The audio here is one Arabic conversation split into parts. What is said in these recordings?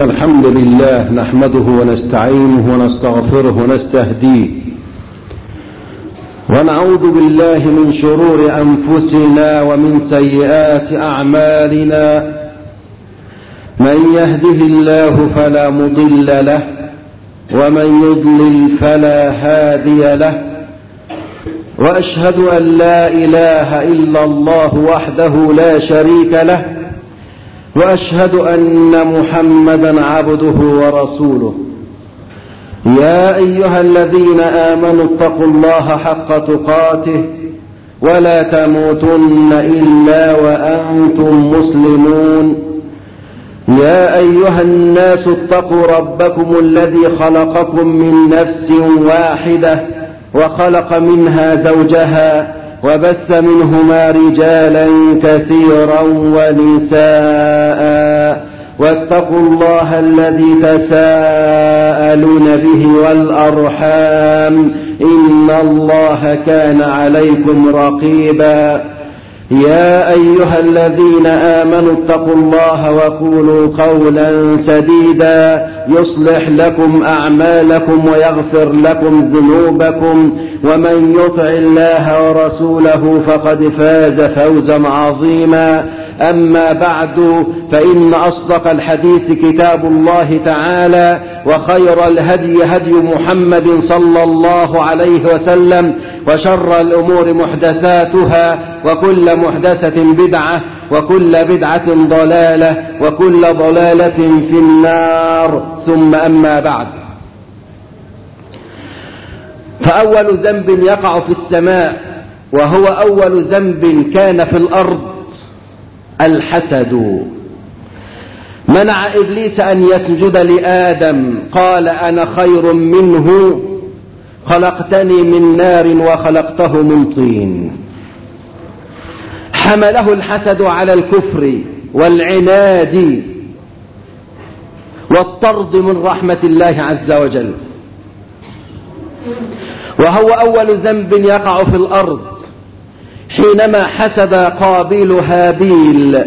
إن الحمد لله نحمده ونستعينه ونستغفره ونستهديه ونعوذ بالله من شرور أنفسنا ومن سيئات أعمالنا. من يهده الله فلا مضل له ومن يضلل فلا هادي له، وأشهد أن لا إله إلا الله وحده لا شريك له، وأشهد أن محمدا عبده ورسوله. يا أيها الذين آمنوا اتقوا الله حق تقاته ولا تموتن إلا وأنتم مسلمون. يا أيها الناس اتقوا ربكم الذي خلقكم من نفس واحدة وخلق منها زوجها وبث منهما رجالا كثيرا ونساء، واتقوا الله الذي تساءلون به والأرحام إن الله كان عليكم رقيبا. يا أيها الذين آمنوا اتقوا الله وقولوا قولا سديدا يصلح لكم أعمالكم ويغفر لكم ذنوبكم، ومن يطع الله ورسوله فقد فاز فوزا عظيما. أما بعد، فإن أصدق الحديث كتاب الله تعالى، وخير الهدي هدي محمد صلى الله عليه وسلم، وشر الأمور محدثاتها، وكل محدثة بدعة، وكل بدعة ضلالة، وكل ضلالة في النار. ثم أما بعد، فأول ذنب يقع في السماء وهو أول ذنب كان في الأرض الحسد. منع إبليس أن يسجد لآدم، قال أنا خير منه خلقتني من نار وخلقته من طين. حمله الحسد على الكفر والعناد والطرد من رحمة الله عز وجل، وهو أول ذنب يقع في الأرض حينما حسد قابيل هابيل.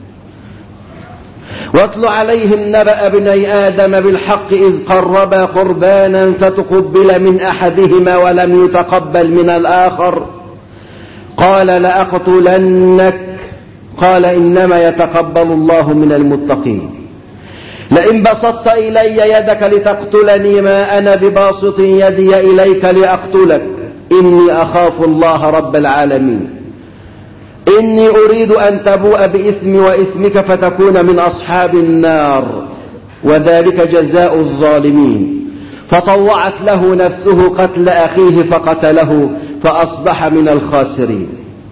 واتل عليهم نبأ ابني آدم بالحق إذ قربا قربانا فتقبل من أحدهما ولم يتقبل من الآخر قال لأقتلنك قال إنما يتقبل الله من المتقين. لئن بسطت إلي يدك لتقتلني ما أنا بباسط يدي إليك لأقتلك إني أخاف الله رب العالمين. إني أريد أن تبوء بإثمي وإثمك فتكون من أصحاب النار وذلك جزاء الظالمين. فطوعت له نفسه قتل أخيه فقتله فأصبح من الخاسرين.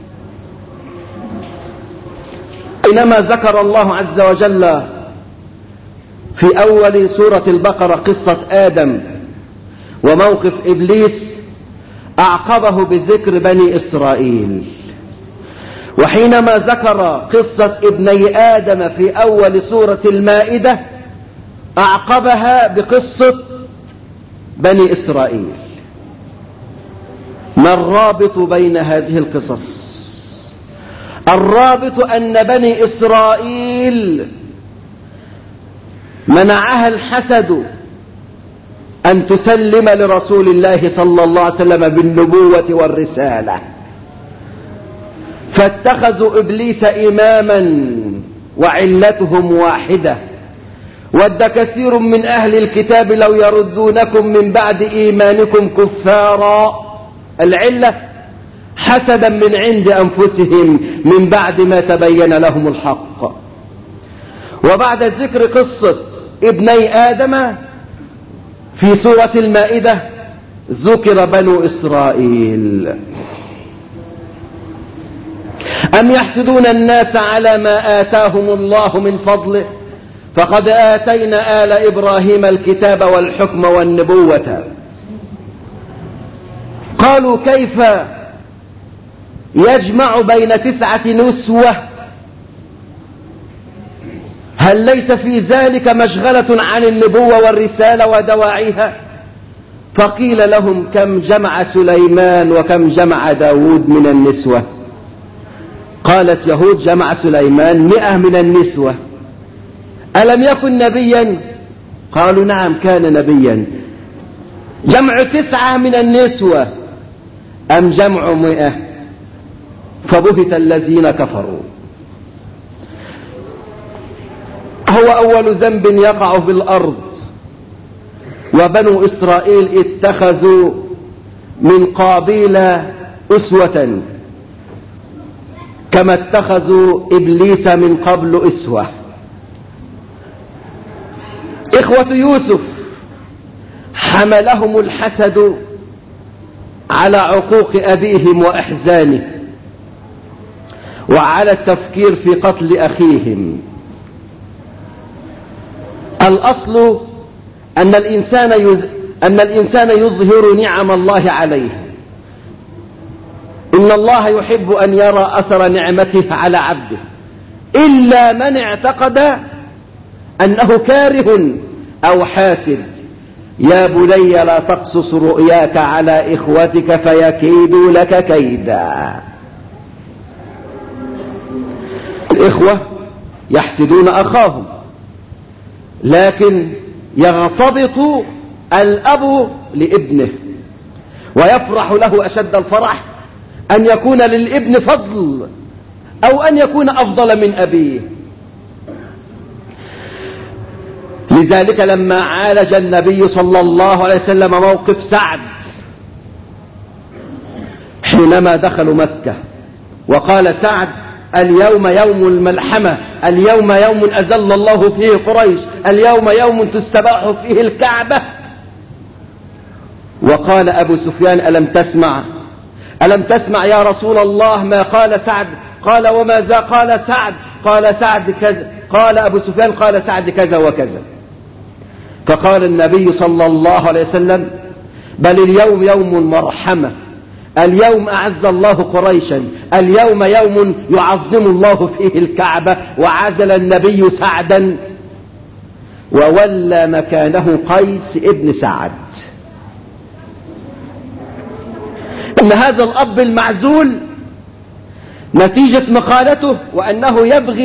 إنما ذكر الله عز وجل في أول سورة البقرة قصة آدم وموقف إبليس، أعقبه بذكر بني إسرائيل. وحينما ذكر قصة ابني آدم في أول سورة المائدة أعقبها بقصة بني إسرائيل. ما الرابط بين هذه القصص؟ الرابط أن بني إسرائيل منعها الحسد أن تسلم لرسول الله صلى الله عليه وسلم بالنبوة والرسالة، فاتخذوا إبليس إماما وعلتهم واحدة. ود كثير من أهل الكتاب لو يردونكم من بعد إيمانكم كفارا. العلة حسدا من عند أنفسهم من بعد ما تبين لهم الحق. وبعد ذكر قصة ابني آدم في سورة المائدة ذكر بنو إسرائيل. أم يحسدون الناس على ما آتاهم الله من فضله فقد آتينا آل إبراهيم الكتاب والحكم والنبوة. قالوا كيف يجمع بين 9 نسوة؟ هل ليس في ذلك مشغلة عن النبوة والرسالة ودواعيها؟ فقيل لهم كم جمع سليمان وكم جمع داود من النسوة؟ قالت يهود جمع سليمان 100 من النسوة. ألم يكن نبيا؟ قالوا نعم كان نبيا. جمع 9 من النسوة أم جمع 100؟ فبهت الذين كفروا. هو أول ذنب يقع في الأرض، وبنو إسرائيل اتخذوا من قابيل أسوة كما اتخذوا إبليس من قبل أسوة. إخوة يوسف حملهم الحسد على عقوق أبيهم وإحزانه، وعلى التفكير في قتل أخيهم. الأصل أن الإنسان يظهر نعم الله عليه. إن الله يحب أن يرى أثر نعمته على عبده، إلا من اعتقد أنه كاره أو حاسد. يا بني لا تقصص رؤياك على إخوتك فيكيدوا لك كيدا. الإخوة يحسدون أخاهم، لكن يغتبط الأب لابنه ويفرح له أشد الفرح أن يكون للابن فضل أو أن يكون أفضل من أبيه. لذلك لما عالج النبي صلى الله عليه وسلم موقف سعد حينما دخلوا مكة، وقال سعد: اليوم يوم الملحمة، اليوم يوم أذل الله فيه قريش، اليوم يوم تستباح فيه الكعبة. وقال أبو سفيان: ألم تسمع يا رسول الله ما قال سعد؟ قال: وماذا قال سعد؟ قال سعد كذا. قال أبو سفيان: قال سعد كذا وكذا. فقال النبي صلى الله عليه وسلم: بل اليوم يوم مرحمة، اليوم أعز الله قريشا، اليوم يوم يعظم الله فيه الكعبة. وعزل النبي سعدا وولى مكانه قيس ابن سعد. إن هذا الأب المعزول نتيجة مقالته وأنه يبغي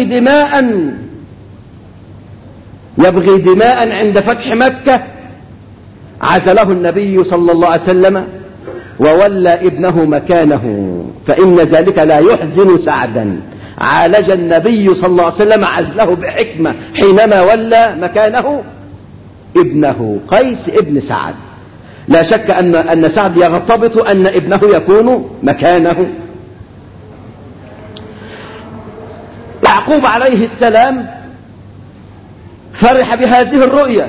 دماء عند فتح مكة، عزله النبي صلى الله عليه وسلم وولى ابنه مكانه، فإن ذلك لا يحزن سعدا. عالج النبي صلى الله عليه وسلم عزله بحكمة حينما ولى مكانه ابنه قيس ابن سعد. لا شك أن سعد يغتبط أن ابنه يكون مكانه. يعقوب عليه السلام فرح بهذه الرؤيا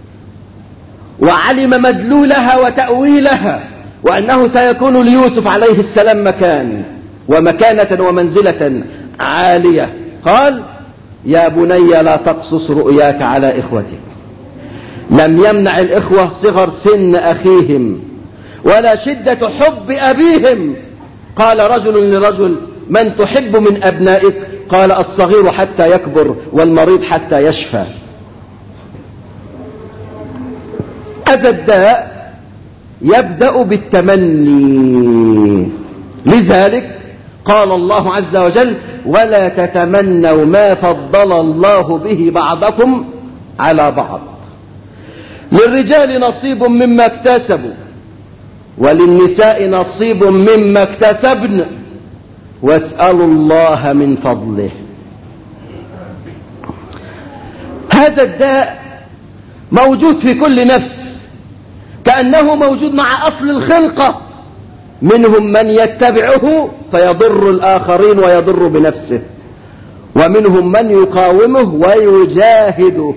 وعلم مدلولها وتأويلها، وأنه سيكون ليوسف عليه السلام مكان ومكانة ومنزلة عالية. قال: يا بني لا تقصص رؤياك على إخوتك. لم يمنع الإخوة صغر سن أخيهم ولا شدة حب أبيهم. قال رجل لرجل: من تحب من أبنائك؟ قال: الصغير حتى يكبر والمريض حتى يشفى. هذا الداء يبدأ بالتمني. لذلك قال الله عز وجل: ولا تتمنوا ما فضل الله به بعضكم على بعض. للرجال نصيب مما اكتسبوا وللنساء نصيب مما اكتسبن واسألوا الله من فضله. هذا الداء موجود في كل نفس، كأنه موجود مع أصل الخلقة. منهم من يتبعه فيضر الآخرين ويضر بنفسه، ومنهم من يقاومه ويجاهده.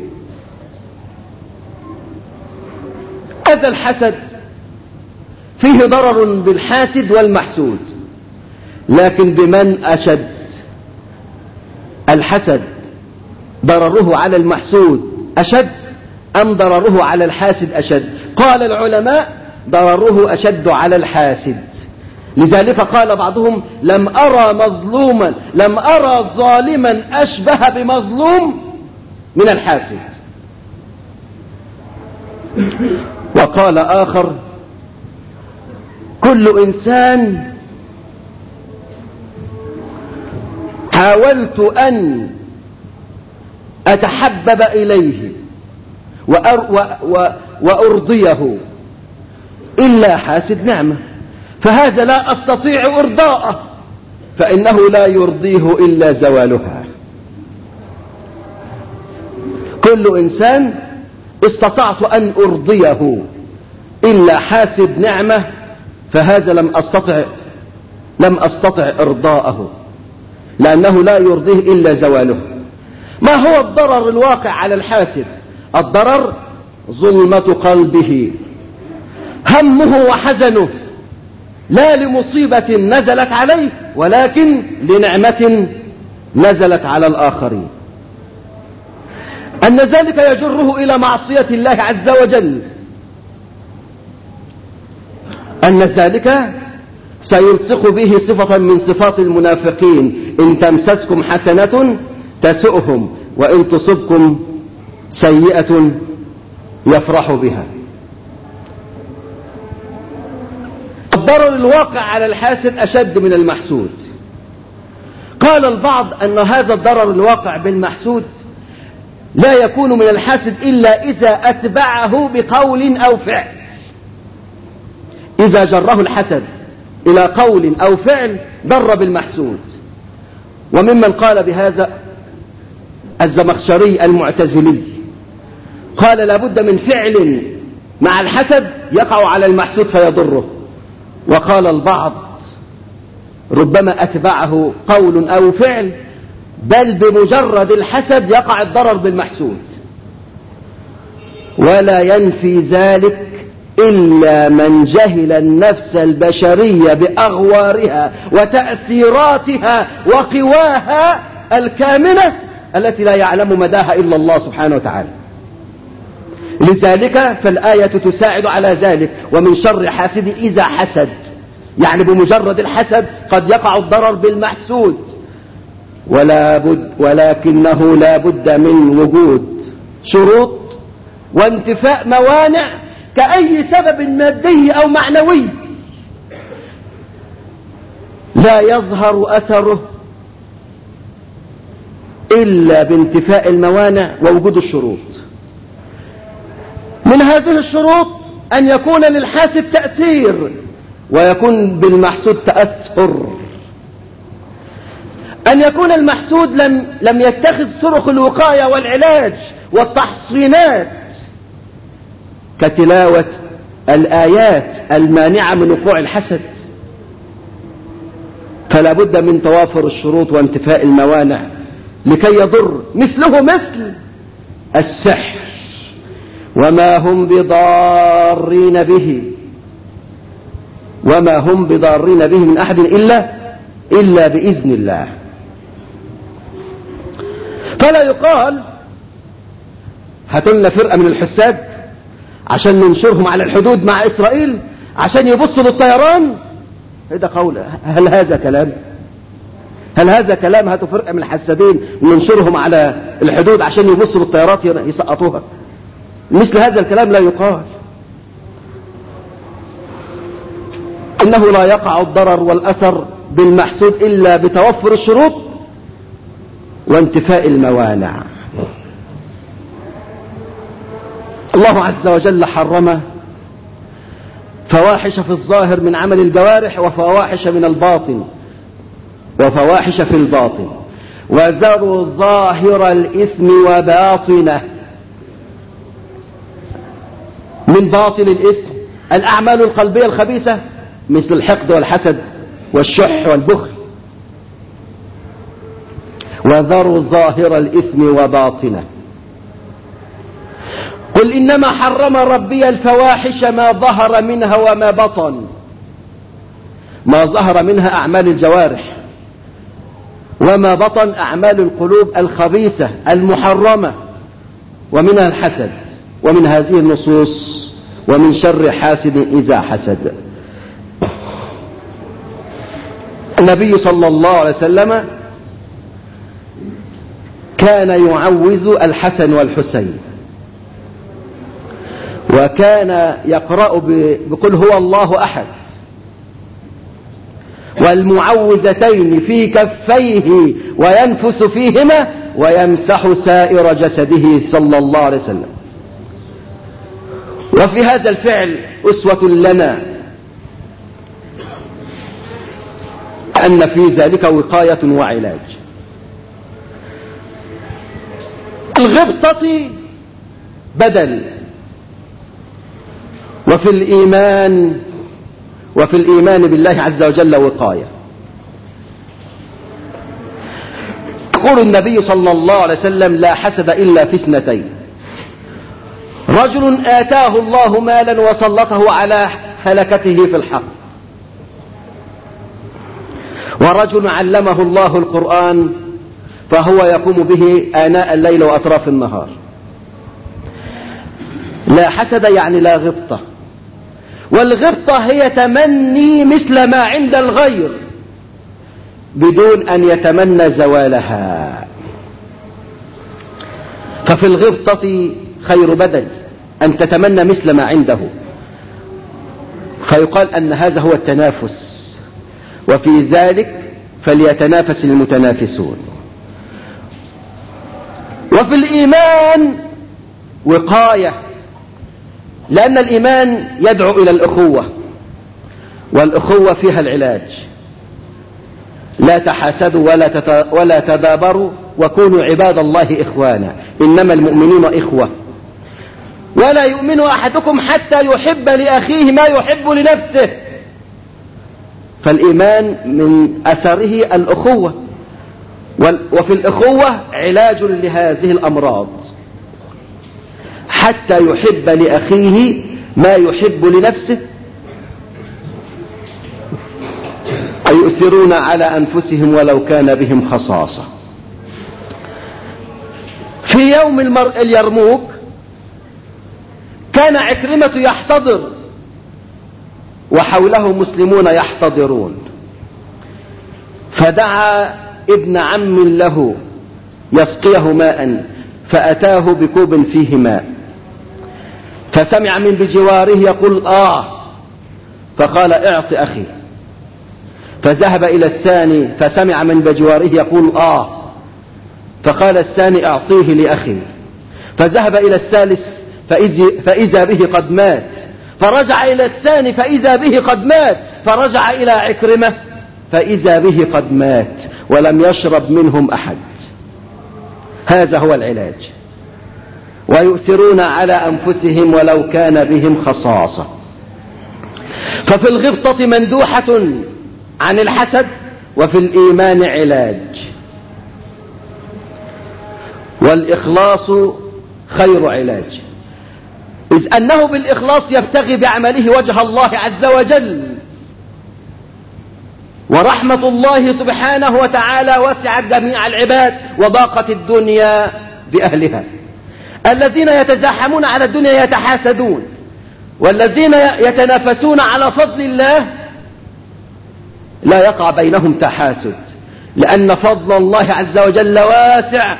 هذا الحسد فيه ضرر بالحاسد والمحسود، لكن بمن أشد؟ الحسد ضرره على المحسود أشد أم ضرره على الحاسد أشد؟ قال العلماء: ضرره أشد على الحاسد. لذلك قال بعضهم: لم أرى ظالما أشبه بمظلوم من الحاسد. وقال آخر: كل إنسان حاولت أن أتحبب إليه وأرضيه إلا حاسد نعمة، فهذا لا أستطيع إرضاءه فإنه لا يرضيه إلا زوالها. كل إنسان استطعت أن أرضيه إلا حاسد نعمة فهذا لم أستطع إرضاءه لأنه لا يرضيه إلا زواله. ما هو الضرر الواقع على الحاسد؟ الضرر ظلمة قلبه، همه وحزنه لا لمصيبة نزلت عليه ولكن لنعمة نزلت على الآخرين، أن ذلك يجره إلى معصية الله عز وجل، أن ذلك سيلصق به صفة من صفات المنافقين: إن تمسسكم حسنة تسؤهم وإن تصبكم سيئة يفرح بها. الضرر الواقع على الحاسد أشد من المحسود. قال البعض أن هذا الضرر الواقع بالمحسود لا يكون من الحاسد إلا إذا أتبعه بقول أو فعل. إذا جره الحسد إلى قول أو فعل ضر بالمحسود. وممن قال بهذا الزمخشري المعتزلي، قال لابد من فعل مع الحسد يقع على المحسود فيضره. وقال البعض ربما أتبعه قول أو فعل بل بمجرد الحسد يقع الضرر بالمحسود، ولا ينفي ذلك إلا من جهل النفس البشرية بأغوارها وتأثيراتها وقواها الكامنة التي لا يعلم مداها إلا الله سبحانه وتعالى. لذلك فالآية تساعد على ذلك: ومن شر حاسد إذا حسد، يعني بمجرد الحسد قد يقع الضرر بالمحسود، ولكنه لا بد من وجود شروط وانتفاء موانع كأي سبب مادي أو معنوي لا يظهر أثره إلا بانتفاء الموانع ووجود الشروط. من هذه الشروط أن يكون للحاسد تأثير ويكون بالمحسود تأثر، أن يكون المحسود لم يتخذ طرق الوقاية والعلاج والتحصينات كتلاوة الآيات المانعة من وقوع الحسد، فلا بد من توافر الشروط وانتفاء الموانع لكي يضر. مثله مثل السحر: وما هم بضارين به من أحد إلا بإذن الله. فلا يقال هاتوا لنا فرقة من الحساد عشان ننشرهم على الحدود مع إسرائيل عشان يبصوا للطيران. هذا قول؟ هل هذا كلام؟ هاتوا فرقة من الحسادين وننشرهم على الحدود عشان يبصوا للطيارات يسقطوها. مثل هذا الكلام لا يقال. إنه لا يقع الضرر والأثر بالمحسود إلا بتوفر الشروط وانتفاء الموانع. الله عز وجل حرم فواحش في الظاهر من عمل الجوارح وفواحش من الباطن وفواحش في الباطن، وذروا ظاهر الإثم وباطنه. من باطن الإثم الأعمال القلبية الخبيثة مثل الحقد والحسد والشح والبخل. وذروا ظاهر الإثم وباطنه. قل إنما حرم ربي الفواحش ما ظهر منها وما بطن. ما ظهر منها أعمال الجوارح، وما بطن أعمال القلوب الخبيثة المحرمة، ومنها الحسد. ومن هذه النصوص: ومن شر حاسد إذا حسد. النبي صلى الله عليه وسلم كان يعوذ الحسن والحسين، وكان يقرأ بقل هو الله أحد والمعوذتين في كفيه وينفث فيهما ويمسح سائر جسده صلى الله عليه وسلم. وفي هذا الفعل أسوة لنا، أن في ذلك وقاية وعلاج. الغبطة بدل، وفي الإيمان بالله عز وجل وقاية. يقول النبي صلى الله عليه وسلم: لا حسد إلا في اثنتين: رجل آتاه الله مالا وسلطه على هلكته في الحق، ورجل علمه الله القرآن فهو يقوم به آناء الليل وأطراف النهار. لا حسد يعني لا غبطة، والغبطة هي تمني مثل ما عند الغير بدون أن يتمنى زوالها. ففي الغبطة خير بدل أن تتمنى مثل ما عنده، فيقال أن هذا هو التنافس، وفي ذلك فليتنافس المتنافسون. وفي الإيمان وقاية، لأن الإيمان يدعو إلى الأخوة، والأخوة فيها العلاج. لا تحاسدوا ولا تدابروا وكونوا عباد الله إخوانا، إنما المؤمنون إخوة. ولا يؤمن أحدكم حتى يحب لأخيه ما يحب لنفسه. فالإيمان من أثره الأخوة، وفي الأخوة علاج لهذه الأمراض، حتى يحب لأخيه ما يحب لنفسه، ويؤثرون على أنفسهم ولو كان بهم خصاصة. في يوم اليرموك كان عكرمة يحتضر وحوله مسلمون يحتضرون، فدعا ابن عم له يسقيه ماء، فأتاه بكوب فيه ماء، فسمع من بجواره يقول فقال: اعط أخي. فذهب إلى الثاني فسمع من بجواره يقول فقال الثاني: اعطيه لأخي. فذهب إلى الثالث فإذا به قد مات، فرجع إلى الثاني فإذا به قد مات، فرجع إلى عكرمة فإذا به قد مات، ولم يشرب منهم أحد. هذا هو العلاج. ويؤثرون على أنفسهم ولو كان بهم خصاصة. ففي الغبطة مندوحة عن الحسد، وفي الإيمان علاج. والإخلاص خير علاج، إذ أنه بالإخلاص يبتغي بعمله وجه الله عز وجل. ورحمة الله سبحانه وتعالى وسعت جميع العباد، وضاقت الدنيا بأهلها. الذين يتزاحمون على الدنيا يتحاسدون، والذين يتنافسون على فضل الله لا يقع بينهم تحاسد، لأن فضل الله عز وجل واسع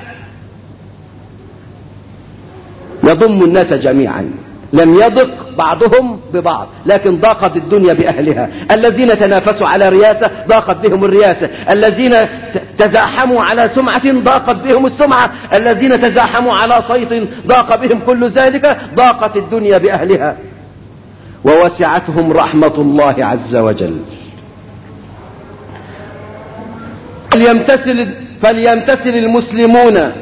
يضم الناس جميعا. لم يضق بعضهم ببعض، لكن ضاقت الدنيا بأهلها. الذين تنافسوا على رياسة ضاقت بهم الرياسة، الذين تزاحموا على سمعة ضاقت بهم السمعة، الذين تزاحموا على صيت ضاق بهم كل ذلك. ضاقت الدنيا بأهلها ووسعتهم رحمة الله عز وجل. فليمتثل المسلمون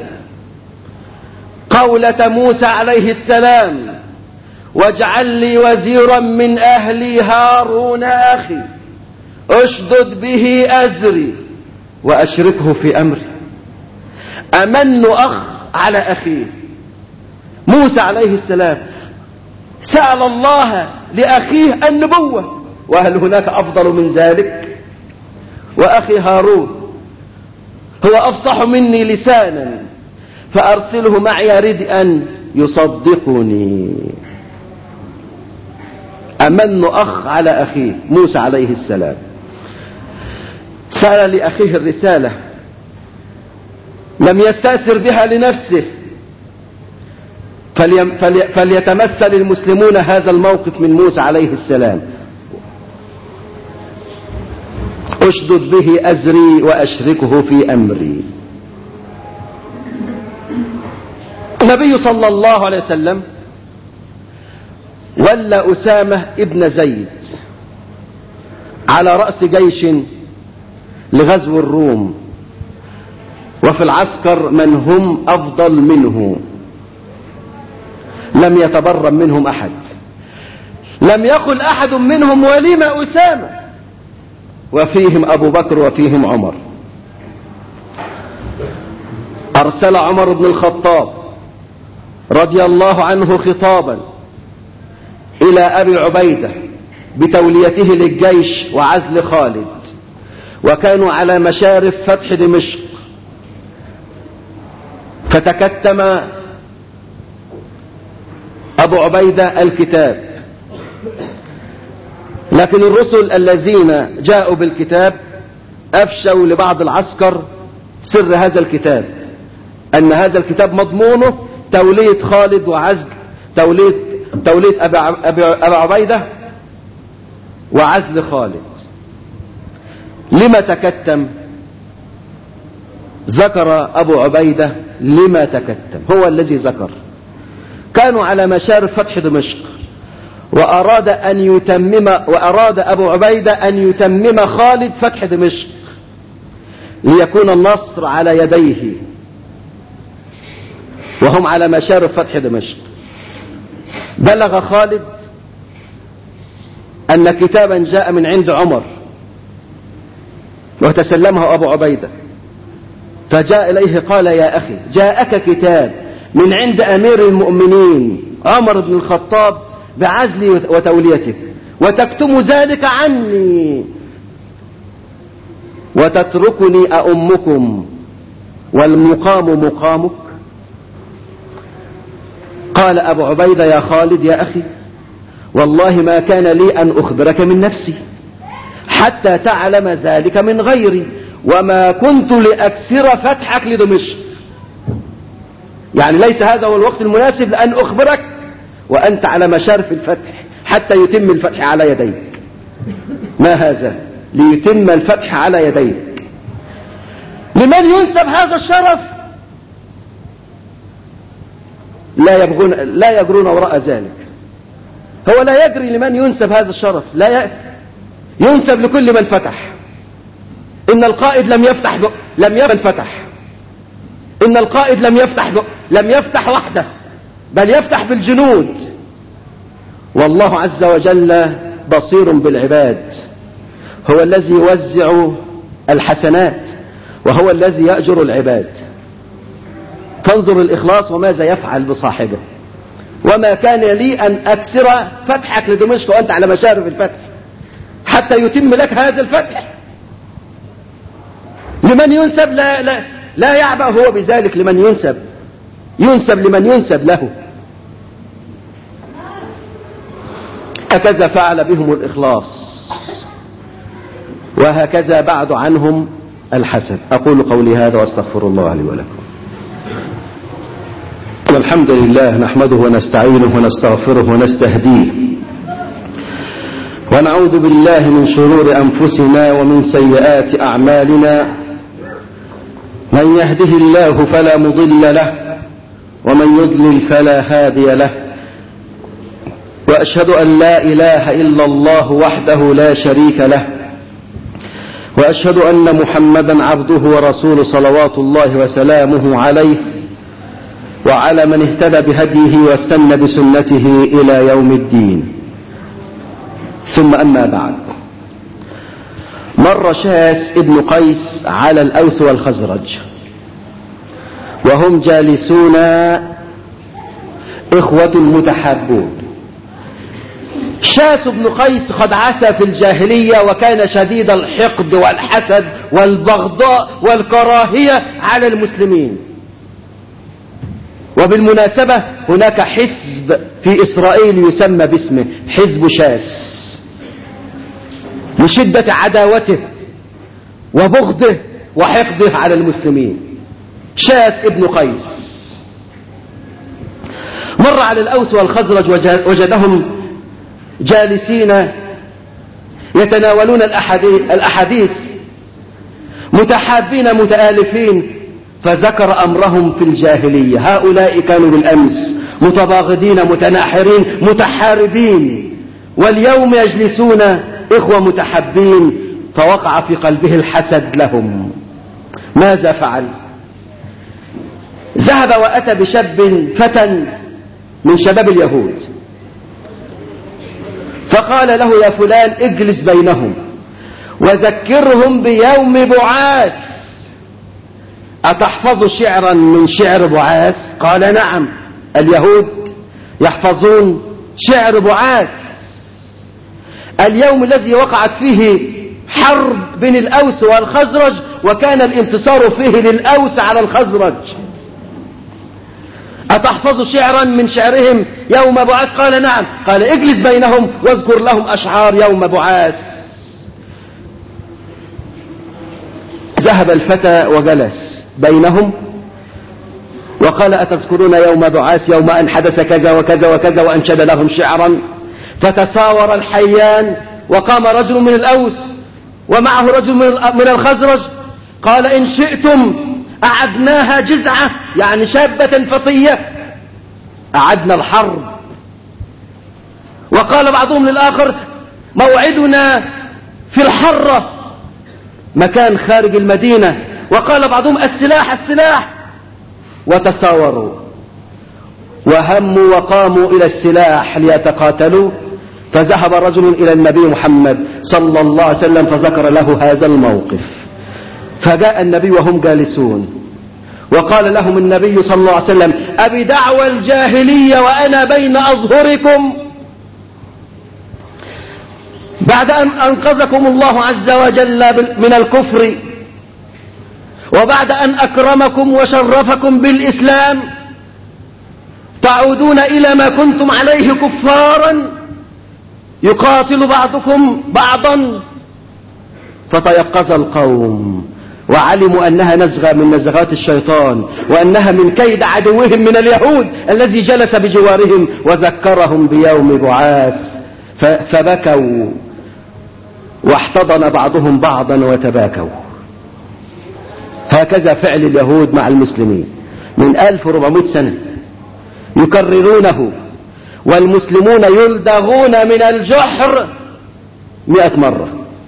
قولة موسى عليه السلام: واجعل لي وزيرا من أهلي هارون أخي اشدد به أزري وأشركه في أمري. أمن أخ على أخيه. موسى عليه السلام سأل الله لأخيه النبوة، وهل هناك أفضل من ذلك؟ وأخي هارون هو أفصح مني لسانا، فأرسله معي ردءا يصدقني. أمن أخ على أخيه. موسى عليه السلام سأل لأخيه الرسالة، لم يستأثر بها لنفسه. فليتمثل المسلمون هذا الموقف من موسى عليه السلام: اشدد به أزري وأشركه في أمري. النبي صلى الله عليه وسلم ولى أسامة ابن زيد على رأس جيش لغزو الروم، وفي العسكر من هم أفضل منه، لم يتبرم منهم أحد، لم يقل أحد منهم ولم أسامة، وفيهم أبو بكر وفيهم عمر. أرسل عمر بن الخطاب رضي الله عنه خطابا إلى أبي عبيدة بتوليته للجيش وعزل خالد، وكانوا على مشارف فتح دمشق، فتكتم أبو عبيدة الكتاب، لكن الرسل الذين جاءوا بالكتاب أفشوا لبعض العسكر سر هذا الكتاب، أن هذا الكتاب مضمونه تولية خالد وعزل تولية أبي عبيدة وعزل خالد. لما تكتم؟ ذكر أبو عبيدة لما تكتم، هو الذي ذكر. كانوا على مشارف فتح دمشق، وأراد أبو عبيدة أن يتمم خالد فتح دمشق ليكون النصر على يديه، وهم على مشارف فتح دمشق. بلغ خالد أن كتابا جاء من عند عمر وتسلمه أبو عبيدة، فجاء إليه قال: يا أخي، جاءك كتاب من عند أمير المؤمنين عمر بن الخطاب بعزلي وتوليتك، وتكتم ذلك عني وتتركني أؤمكم والمقام مقامك. قال أبو عبيدة: يا خالد يا أخي، والله ما كان لي أن أخبرك من نفسي حتى تعلم ذلك من غيري، وما كنت لأكسر فتحك لدمشق. يعني ليس هذا هو الوقت المناسب لأن أخبرك وأنت على مشارف الفتح حتى يتم الفتح على يديك. ما هذا؟ ليتم الفتح على يديك. لمن ينسب هذا الشرف؟ لا يجرون وراء ذلك. هو لا يجري لمن ينسب هذا الشرف، ينسب لكل من فتح. إن القائد لم يفتح إن القائد لم يفتح وحده، بل يفتح بالجنود. والله عز وجل بصير بالعباد، هو الذي يوزع الحسنات وهو الذي يأجر العباد. فانظر الإخلاص وماذا يفعل بصاحبه. وما كان لي أن أكسر فتحك لدمشق وأنت على مشارف الفتح حتى يتم لك هذا الفتح. لمن ينسب؟ لا يعبأ هو بذلك. لمن ينسب لمن ينسب له. هكذا فعل بهم الإخلاص، وهكذا بعد عنهم الحسد. أقول قولي هذا واستغفر الله لي ولكم. والحمد لله نحمده ونستعينه ونستغفره ونستهديه، ونعوذ بالله من شرور أنفسنا ومن سيئات أعمالنا. من يهده الله فلا مضل له، ومن يضلل فلا هادي له. وأشهد أن لا إله إلا الله وحده لا شريك له، وأشهد أن محمدا عبده ورسوله صلوات الله وسلامه عليه وعلى من اهتدى بهديه واستنى بسنته إلى يوم الدين. ثم أما بعد. مر شاس ابن قيس على الأوس والخزرج وهم جالسون إخوة متحابون. شاس بن قيس قد عسى في الجاهلية وكان شديد الحقد والحسد والبغضاء والكراهية على المسلمين. وبالمناسبة هناك حزب في إسرائيل يسمى باسمه حزب شاس، لشدة عداوته وبغضه وحقده على المسلمين. شاس ابن قيس مر على الأوس والخزرج وجدهم جالسين يتناولون الأحاديث متحابين متآلفين فذكر أمرهم في الجاهلية. هؤلاء كانوا بالأمس متباغضين متناحرين متحاربين، واليوم يجلسون إخوة متحبين، فوقع في قلبه الحسد لهم. ماذا فعل؟ ذهب وأتى بشاب فتى من شباب اليهود، فقال له: يا فلان اجلس بينهم وذكرهم بيوم بعاث. أتحفظ شعرا من شعر بعاث؟ قال: نعم، اليهود يحفظون شعر بعاث، اليوم الذي وقعت فيه حرب بين الأوس والخزرج، وكان الانتصار فيه للأوس على الخزرج. أتحفظ شعرا من شعرهم يوم بعاث؟ قال: نعم. قال: اجلس بينهم واذكر لهم أشعار يوم بعاث. ذهب الفتى وجلس بينهم وقال: أتذكرون يوم بعاث، يوم أن حدث كذا وكذا وكذا، وأنشد لهم شعرا. فتساور الحيان، وقام رجل من الأوس ومعه رجل من الخزرج، قال: إن شئتم أعدناها جزعة، يعني شابة فطية، أعدنا الحرب. وقال بعضهم للآخر: موعدنا في الحرة، مكان خارج المدينة. وقال بعضهم: السلاح السلاح. وتساوروا وهموا وقاموا إلى السلاح ليتقاتلوا. فذهب رجل إلى النبي محمد صلى الله عليه وسلم فذكر له هذا الموقف. فجاء النبي وهم جالسون، وقال لهم النبي صلى الله عليه وسلم: أبي دعوى الجاهلية وأنا بين أظهركم، بعد أن أنقذكم الله عز وجل من الكفر، وبعد أن أكرمكم وشرفكم بالإسلام، تعودون إلى ما كنتم عليه كفارا يقاتل بعضكم بعضا. فتيقظ القوم وعلموا أنها نزغة من نزغات الشيطان، وأنها من كيد عدوهم من اليهود الذي جلس بجوارهم، وذكرهم بيوم بعاث. فبكوا واحتضن بعضهم بعضا وتباكوا. هكذا فعل اليهود مع المسلمين من 1400 سنة، يكررونه، والمسلمون يلدغون من الجحر 100 مرة.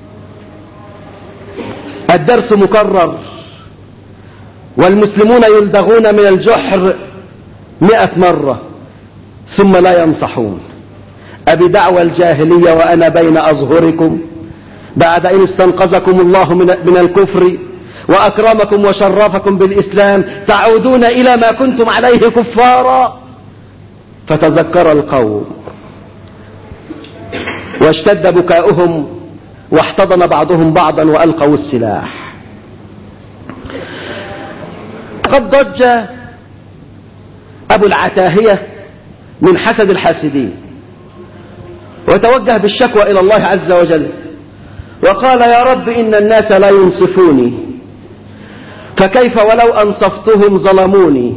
الدرس مكرر، والمسلمون يلدغون من الجحر 100 مرة ثم لا ينصحون. أبي دعوى الجاهلية وأنا بين أظهركم، بعد أن استنقذكم الله من الكفر وأكرمكم وشرفكم بالإسلام، تعودون إلى ما كنتم عليه كفارا. فتذكر القوم واشتد بكاؤهم، واحتضن بعضهم بعضا وألقوا السلاح. قد ضج أبو العتاهية من حسد الحاسدين، وتوجه بالشكوى إلى الله عز وجل، وقال: يا رب إن الناس لا ينصفوني، فكيف ولو أنصفتهم ظلموني،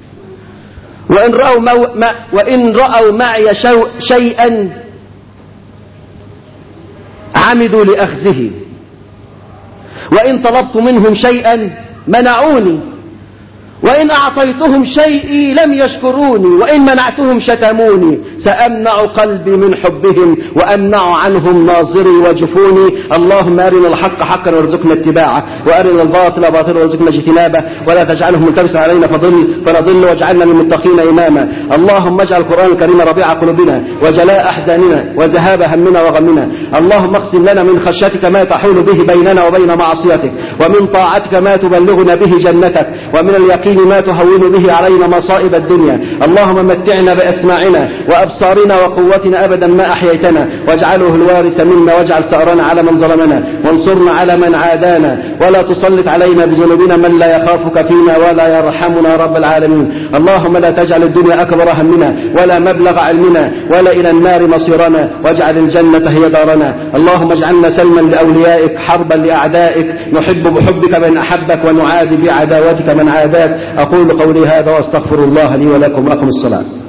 وإن رأوا معي شيئا عمدوا لأخذه، وإن طلبت منهم شيئا منعوني، وإن أعطيتهم شيئي لم يشكروني، وإن منعتهم شتموني. سأمنع قلبي من حبهم وأمنع عنهم ناظري وجفوني. اللهم أرنا الحق حقا وارزقنا اتباعه، وأرنا الباطل باطلا وارزقنا اجتنابه، ولا تجعله ملتبسا علينا فنضل، واجعلنا للمتقين إماما. اللهم اجعل القرآن الكريم ربيع قلوبنا وجلاء أحزاننا وذهاب همنا وغمنا. اللهم اقسم لنا من خشيتك ما تحول به بيننا وبين معصيتك، ومن طاعتك ما تبلغنا به جنتك، ومن اليقين ما تهون به علينا مصائب الدنيا. اللهم متعنا بأسماعنا وأبصارنا وقوتنا أبدا ما أحييتنا، واجعله الوارث منا، واجعل ثأرنا على من ظلمنا، وانصرنا على من عادانا، ولا تسلط علينا بذنوبنا من لا يخافك فينا ولا يرحمنا رب العالمين. اللهم لا تجعل الدنيا أكبر همنا ولا مبلغ علمنا ولا إلى النار مصيرنا، واجعل الجنة هي دارنا. اللهم اجعلنا سلما لأوليائك حربا لأعدائك، نحب بحبك من أحبك ونعادي بعداوتك من عاداك. أقول قولي هذا وأستغفر الله لي ولكم. أقم الصلاة.